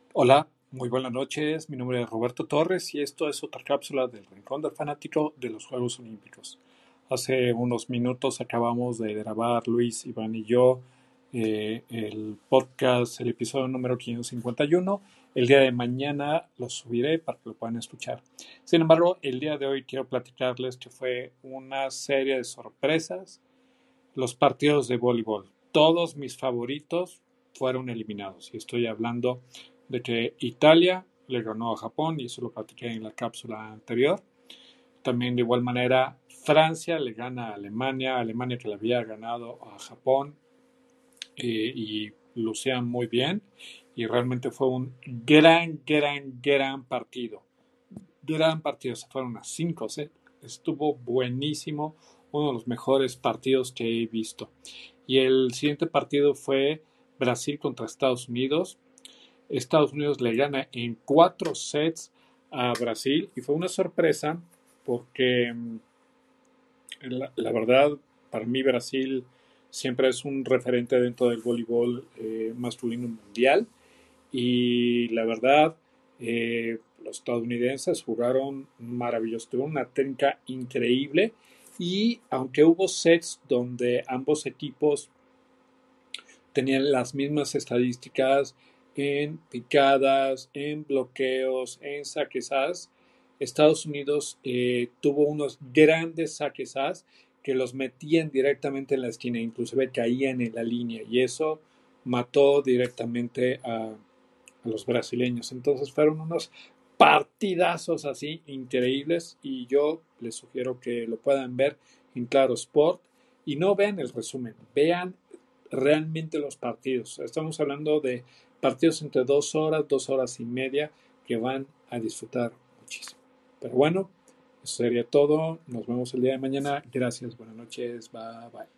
Hola, muy buenas noches. Mi nombre es Roberto Torres y esto es otra cápsula del Rincón del Fanático de los Juegos Olímpicos. Hace unos minutos acabamos de grabar Luis, Iván y yo el podcast, el episodio número 551. El día de mañana lo subiré para que lo puedan escuchar. Sin embargo, el día de hoy quiero platicarles que fue una serie de sorpresas los partidos de voleibol. Todos mis favoritos fueron eliminados. Y estoy hablando de que Italia le ganó a Japón, y eso lo platiqué en la cápsula anterior. También de igual manera Francia le gana a Alemania, Alemania que le había ganado a Japón y lucían muy bien. Y realmente fue un gran partido. Gran partido, se fueron a 5 sets. Estuvo buenísimo, uno de los mejores partidos que he visto. Y el siguiente partido fue Brasil contra Estados Unidos. Estados Unidos le gana en 4 sets a Brasil y fue una sorpresa porque la verdad, para mí Brasil siempre es un referente dentro del voleibol masculino mundial y la verdad los estadounidenses jugaron maravilloso, tuvieron una técnica increíble y aunque hubo sets donde ambos equipos tenían las mismas estadísticas en picadas, en bloqueos, en saques as. Estados Unidos tuvo unos grandes saques as que los metían directamente en la esquina, inclusive caían en la línea y eso mató directamente a los brasileños. Entonces fueron unos partidazos así increíbles y yo les sugiero que lo puedan ver en Claro Sport y no vean el resumen, vean realmente los partidos. Estamos hablando de partidos entre 2 horas y media que van a disfrutar muchísimo. Pero bueno, eso sería todo. Nos vemos el día de mañana. Gracias, buenas noches, bye bye.